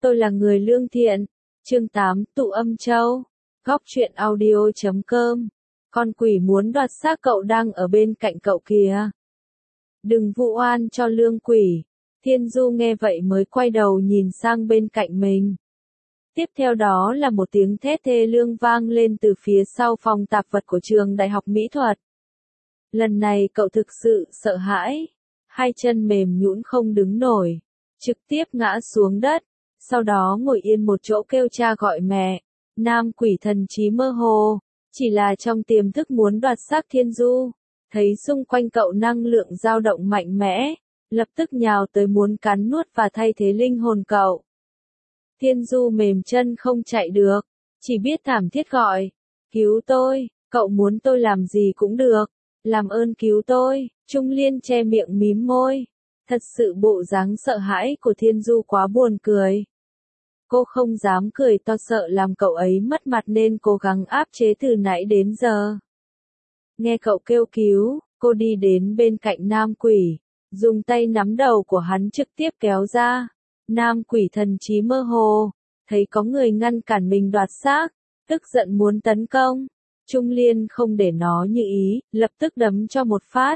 Tôi là người lương thiện. Chương 8, Tụ Âm Châu. Góc truyện audio.com. Con quỷ muốn đoạt xác cậu đang ở bên cạnh cậu kìa. Đừng vu oan cho lương quỷ. Thiên Du nghe vậy mới quay đầu nhìn sang bên cạnh mình. Tiếp theo đó là một tiếng thét thê lương vang lên từ phía sau phòng tạp vật của trường Đại học Mỹ thuật. Lần này cậu thực sự sợ hãi. Hai chân mềm nhũn không đứng nổi. Trực tiếp ngã xuống đất. Sau đó ngồi yên một chỗ kêu cha gọi mẹ. Nam quỷ thần trí mơ hồ. Chỉ là trong tiềm thức muốn đoạt xác Thiên Du. Thấy xung quanh cậu năng lượng dao động mạnh mẽ. Lập tức nhào tới muốn cắn nuốt và thay thế linh hồn cậu. Thiên Du mềm chân không chạy được. Chỉ biết thảm thiết gọi. Cứu tôi, cậu muốn tôi làm gì cũng được. Làm ơn cứu tôi. Trung Liên che miệng mím môi. Thật sự bộ dáng sợ hãi của Thiên Du quá buồn cười. Cô không dám cười to sợ làm cậu ấy mất mặt nên cố gắng áp chế từ nãy đến giờ. Nghe cậu kêu cứu, cô đi đến bên cạnh nam quỷ, dùng tay nắm đầu của hắn trực tiếp kéo ra. Nam quỷ thần trí mơ hồ, thấy có người ngăn cản mình đoạt xác, tức giận muốn tấn công. Trung Liên không để nó như ý, lập tức đấm cho một phát.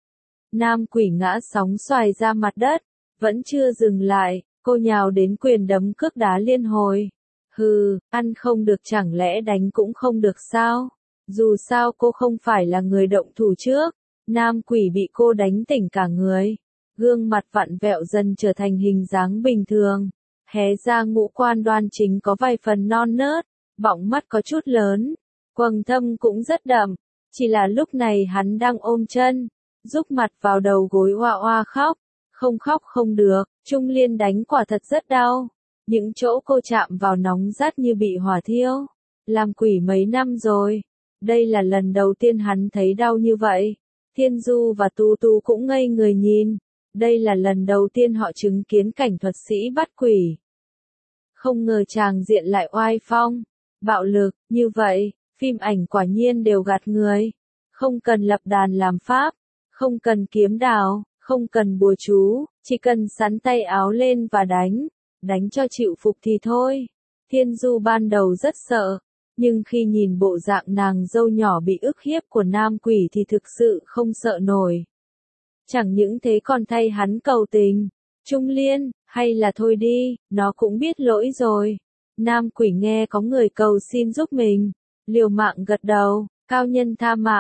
Nam quỷ ngã sóng xoài ra mặt đất, vẫn chưa dừng lại. Cô nhào đến quyền đấm cước đá liên hồi. Hừ, ăn không được chẳng lẽ đánh cũng không được sao? Dù sao cô không phải là người động thủ trước. Nam quỷ bị cô đánh tỉnh cả người. Gương mặt vặn vẹo dần trở thành hình dáng bình thường. Hé ra ngũ quan đoan chính có vài phần non nớt. Bọng mắt có chút lớn. Quầng thâm cũng rất đậm. Chỉ là lúc này hắn đang ôm chân. Rúc mặt vào đầu gối oa oa khóc. Không khóc không được, Trung Liên đánh quả thật rất đau. Những chỗ cô chạm vào nóng rát như bị hỏa thiêu. Làm quỷ mấy năm rồi. Đây là lần đầu tiên hắn thấy đau như vậy. Thiên Du và Tu Tu cũng ngây người nhìn. Đây là lần đầu tiên họ chứng kiến cảnh thuật sĩ bắt quỷ. Không ngờ tràng diện lại oai phong, bạo lực, như vậy, phim ảnh quả nhiên đều gạt người. Không cần lập đàn làm pháp, không cần kiếm đào. Không cần bùa chú, chỉ cần sắn tay áo lên và đánh cho chịu phục thì thôi. Thiên Du ban đầu rất sợ, nhưng khi nhìn bộ dạng nàng dâu nhỏ bị ức hiếp của nam quỷ thì thực sự không sợ nổi. Chẳng những thế còn thay hắn cầu tình. Trung Liên, hay là thôi đi, nó cũng biết lỗi rồi. Nam quỷ nghe có người cầu xin giúp mình, liều mạng gật đầu. Cao nhân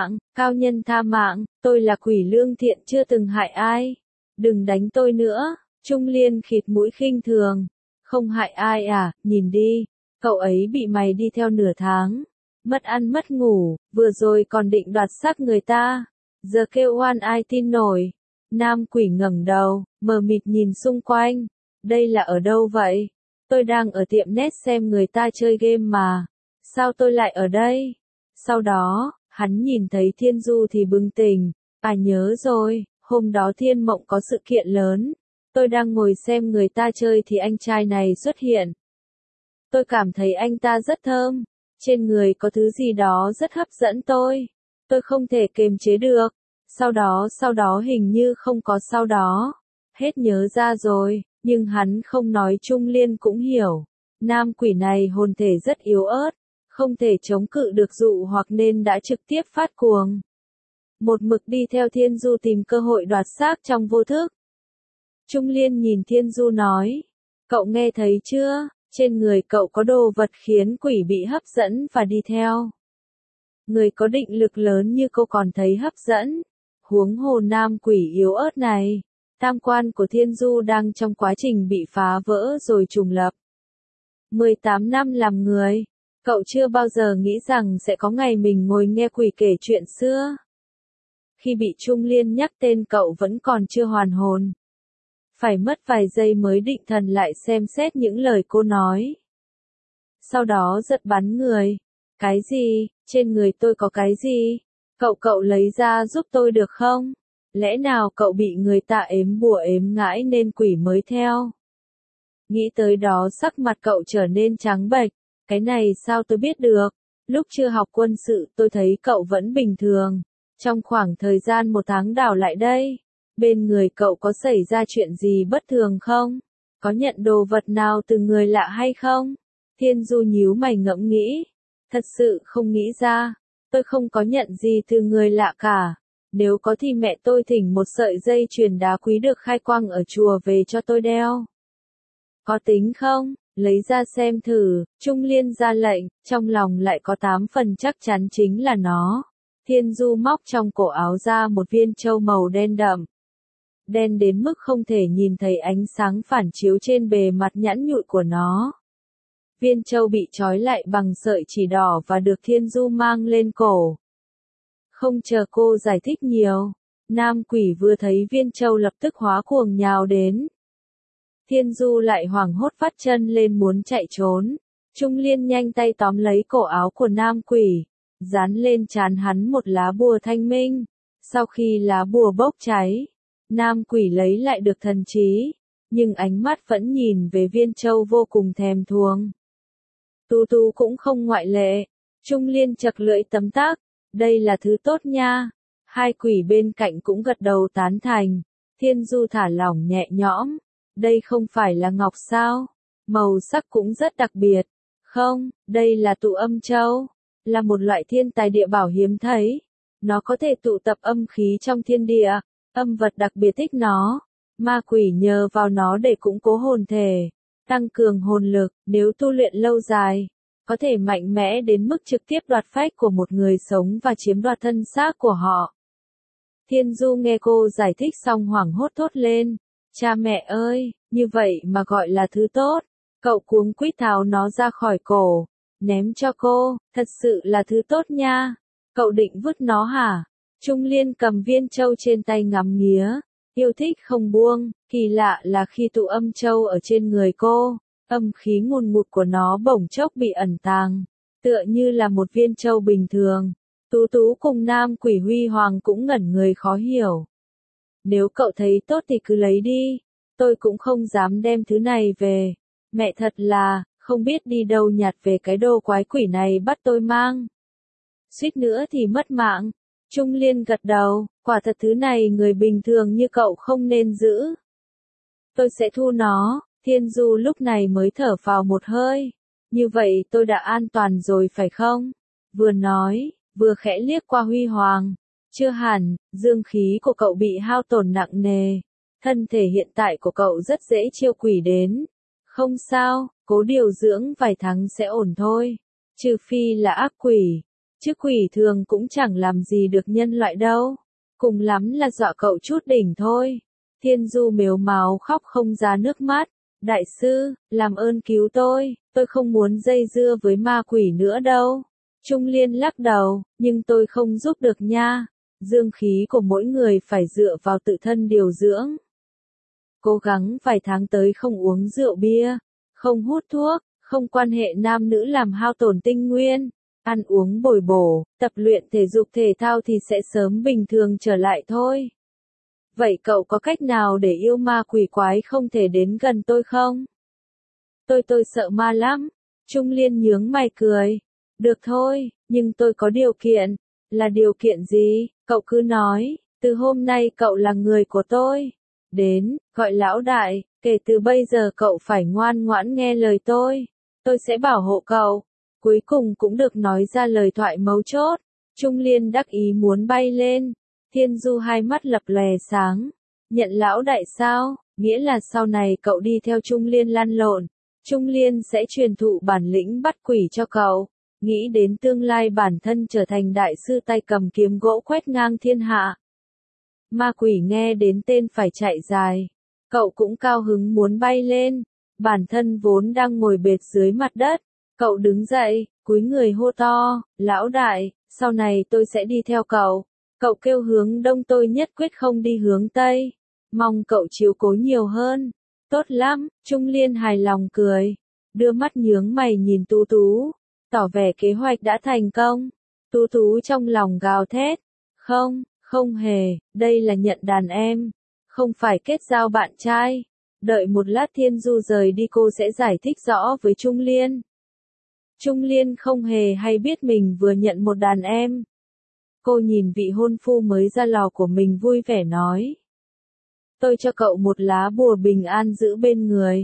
tha mạng, tôi là quỷ lương thiện chưa từng hại ai. Đừng đánh tôi nữa. Trung Liên khịt mũi khinh thường. Không hại ai à, nhìn đi. Cậu ấy bị mày đi theo nửa tháng. Mất ăn mất ngủ, vừa rồi còn định đoạt xác người ta. Giờ kêu oan ai tin nổi. Nam quỷ ngẩng đầu, mờ mịt nhìn xung quanh. Đây là ở đâu vậy? Tôi đang ở tiệm net xem người ta chơi game mà. Sao tôi lại ở đây? Sau đó, hắn nhìn thấy Thiên Du thì bừng tỉnh. À nhớ rồi, hôm đó Thiên Mộng có sự kiện lớn. Tôi đang ngồi xem người ta chơi thì anh trai này xuất hiện. Tôi cảm thấy anh ta rất thơm. Trên người có thứ gì đó rất hấp dẫn tôi. Tôi không thể kiềm chế được. Sau đó hình như không có sau đó. Hết nhớ ra rồi, nhưng hắn không nói. Trung Liên cũng hiểu. Nam quỷ này hồn thể rất yếu ớt. Không thể chống cự được dụ hoặc nên đã trực tiếp phát cuồng. Một mực đi theo Thiên Du tìm cơ hội đoạt xác trong vô thức. Trung Liên nhìn Thiên Du nói. Cậu nghe thấy chưa? Trên người cậu có đồ vật khiến quỷ bị hấp dẫn và đi theo. Người có định lực lớn như cô còn thấy hấp dẫn. Huống hồ nam quỷ yếu ớt này. Tam quan của Thiên Du đang trong quá trình bị phá vỡ rồi trùng lập. 18 năm làm người. Cậu chưa bao giờ nghĩ rằng sẽ có ngày mình ngồi nghe quỷ kể chuyện xưa. Khi bị Trung Liên nhắc tên cậu vẫn còn chưa hoàn hồn. Phải mất vài giây mới định thần lại xem xét những lời cô nói. Sau đó giật bắn người. Cái gì? Trên người tôi có cái gì? Cậu lấy ra giúp tôi được không? Lẽ nào cậu bị người ta ếm bùa ếm ngãi nên quỷ mới theo? Nghĩ tới đó sắc mặt cậu trở nên trắng bệch. Cái này sao tôi biết được? Lúc chưa học quân sự tôi thấy cậu vẫn bình thường. Trong khoảng thời gian 1 tháng đảo lại đây, bên người cậu có xảy ra chuyện gì bất thường không? Có nhận đồ vật nào từ người lạ hay không? Thiên Du nhíu mày ngẫm nghĩ. Thật sự không nghĩ ra. Tôi không có nhận gì từ người lạ cả. Nếu có thì mẹ tôi thỉnh một sợi dây chuyền đá quý được khai quang ở chùa về cho tôi đeo. Có tính không? Lấy ra xem thử, Trung Liên ra lệnh, trong lòng lại có 8 phần chắc chắn chính là nó. Thiên Du móc trong cổ áo ra một viên châu màu đen đậm. Đen đến mức không thể nhìn thấy ánh sáng phản chiếu trên bề mặt nhẵn nhụi của nó. Viên châu bị trói lại bằng sợi chỉ đỏ và được Thiên Du mang lên cổ. Không chờ cô giải thích nhiều, nam quỷ vừa thấy viên châu lập tức hóa cuồng nhào đến. Thiên Du lại hoảng hốt vắt chân lên muốn chạy trốn. Trung Liên nhanh tay tóm lấy cổ áo của nam quỷ, dán lên trán hắn một lá bùa thanh minh. Sau khi lá bùa bốc cháy, nam quỷ lấy lại được thần trí, nhưng ánh mắt vẫn nhìn về viên châu vô cùng thèm thuồng. Tú Tú cũng không ngoại lệ. Trung Liên chật lưỡi tấm tắc, đây là thứ tốt nha. Hai quỷ bên cạnh cũng gật đầu tán thành. Thiên Du thả lỏng nhẹ nhõm. Đây không phải là ngọc sao? Màu sắc cũng rất đặc biệt. Không, đây là tụ âm châu. Là một loại thiên tài địa bảo hiếm thấy. Nó có thể tụ tập âm khí trong thiên địa. Âm vật đặc biệt thích nó. Ma quỷ nhờ vào nó để củng cố hồn thể, tăng cường hồn lực, nếu tu luyện lâu dài, có thể mạnh mẽ đến mức trực tiếp đoạt phách của một người sống và chiếm đoạt thân xác của họ. Thiên Du nghe cô giải thích xong hoảng hốt thốt lên. Cha mẹ ơi, như vậy mà gọi là thứ tốt. Cậu cuống quýt tháo nó ra khỏi cổ, ném cho cô, thật sự là thứ tốt nha. Cậu định vứt nó hả? Trung Liên cầm viên châu trên tay ngắm nghía, yêu thích không buông. Kỳ lạ là khi tụ âm châu ở trên người cô, âm khí ngùn ngụt của nó bỗng chốc bị ẩn tàng, tựa như là một viên châu bình thường. Tú Tú cùng nam quỷ Huy Hoàng cũng ngẩn người khó hiểu. Nếu cậu thấy tốt thì cứ lấy đi, tôi cũng không dám đem thứ này về. Mẹ thật là, không biết đi đâu nhặt về cái đồ quái quỷ này bắt tôi mang. Suýt nữa thì mất mạng. Trung Liên gật đầu, quả thật thứ này người bình thường như cậu không nên giữ. Tôi sẽ thu nó. Thiên Du lúc này mới thở phào một hơi. Như vậy tôi đã an toàn rồi phải không? Vừa nói, vừa khẽ liếc qua Huy Hoàng. Chưa hẳn, dương khí của cậu bị hao tổn nặng nề. Thân thể hiện tại của cậu rất dễ chiêu quỷ đến. Không sao, cố điều dưỡng vài tháng sẽ ổn thôi. Trừ phi là ác quỷ. Chứ quỷ thường cũng chẳng làm gì được nhân loại đâu. Cùng lắm là dọa cậu chút đỉnh thôi. Thiên Du mếu máo khóc không ra nước mắt. Đại sư, làm ơn cứu tôi không muốn dây dưa với ma quỷ nữa đâu. Trung Liên lắc đầu, nhưng tôi không giúp được nha. Dương khí của mỗi người phải dựa vào tự thân điều dưỡng. Cố gắng vài tháng tới không uống rượu bia, không hút thuốc, không quan hệ nam nữ làm hao tổn tinh nguyên. Ăn uống bồi bổ, tập luyện thể dục thể thao thì sẽ sớm bình thường trở lại thôi. Vậy cậu có cách nào để yêu ma quỷ quái không thể đến gần tôi không? Tôi sợ ma lắm. Trung Liên nhướng mày cười. Được thôi, nhưng tôi có điều kiện. Là điều kiện gì? Cậu cứ nói, từ hôm nay cậu là người của tôi. Đến, gọi lão đại, kể từ bây giờ cậu phải ngoan ngoãn nghe lời tôi. Tôi sẽ bảo hộ cậu. Cuối cùng cũng được nói ra lời thoại mấu chốt. Trung Liên đắc ý muốn bay lên. Thiên Du hai mắt lập lòe sáng. Nhận lão đại sao? Nghĩa là sau này cậu đi theo Trung Liên lăn lộn. Trung Liên sẽ truyền thụ bản lĩnh bắt quỷ cho cậu. Nghĩ đến tương lai bản thân trở thành đại sư tay cầm kiếm gỗ quét ngang thiên hạ. Ma quỷ nghe đến tên phải chạy dài. Cậu cũng cao hứng muốn bay lên. Bản thân vốn đang ngồi bệt dưới mặt đất. Cậu đứng dậy, cúi người hô to, lão đại, sau này tôi sẽ đi theo cậu. Cậu kêu hướng đông tôi nhất quyết không đi hướng tây. Mong cậu chiếu cố nhiều hơn. Tốt lắm, Trung Liên hài lòng cười. Đưa mắt nhướng mày nhìn Tú Tú. Tỏ vẻ kế hoạch đã thành công. Tú Tú trong lòng gào thét. Không hề, đây là nhận đàn em. Không phải kết giao bạn trai. Đợi một lát Thiên Du rời đi cô sẽ giải thích rõ với Trung Liên. Trung Liên không hề hay biết mình vừa nhận một đàn em. Cô nhìn vị hôn phu mới ra lò của mình vui vẻ nói. Tôi cho cậu một lá bùa bình an giữ bên người.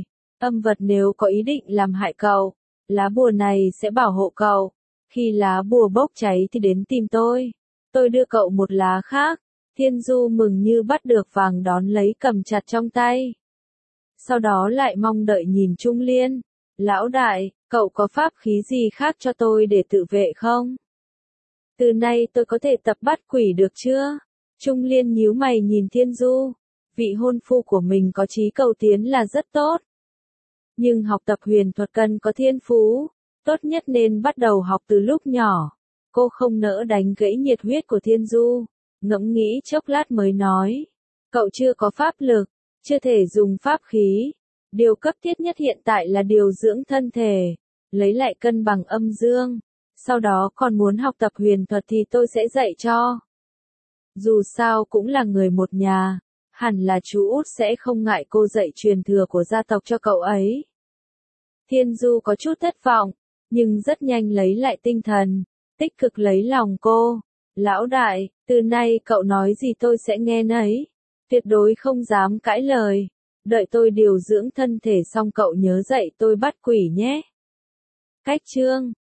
Âm vật nếu có ý định làm hại cậu, lá bùa này sẽ bảo hộ cậu. Khi lá bùa bốc cháy thì đến tìm tôi đưa cậu một lá khác. Thiên Du mừng như bắt được vàng đón lấy cầm chặt trong tay. Sau đó lại mong đợi nhìn Trung Liên. Lão đại, cậu có pháp khí gì khác cho tôi để tự vệ không? Từ nay tôi có thể tập bắt quỷ được chưa? Trung Liên nhíu mày nhìn Thiên Du. Vị hôn phu của mình có chí cầu tiến là rất tốt. Nhưng học tập huyền thuật cần có thiên phú. Tốt nhất nên bắt đầu học từ lúc nhỏ. Cô không nỡ đánh gãy nhiệt huyết của Thiên Du. Ngẫm nghĩ chốc lát mới nói. Cậu chưa có pháp lực, chưa thể dùng pháp khí. Điều cấp thiết nhất hiện tại là điều dưỡng thân thể, lấy lại cân bằng âm dương. Sau đó còn muốn học tập huyền thuật thì tôi sẽ dạy cho. Dù sao cũng là người một nhà, hẳn là chú út sẽ không ngại cô dạy truyền thừa của gia tộc cho cậu ấy. Thiên Du có chút thất vọng, nhưng rất nhanh lấy lại tinh thần, tích cực lấy lòng cô. Lão đại, từ nay cậu nói gì tôi sẽ nghe nấy. Tuyệt đối không dám cãi lời. Đợi tôi điều dưỡng thân thể xong cậu nhớ dạy tôi bắt quỷ nhé. Cách chương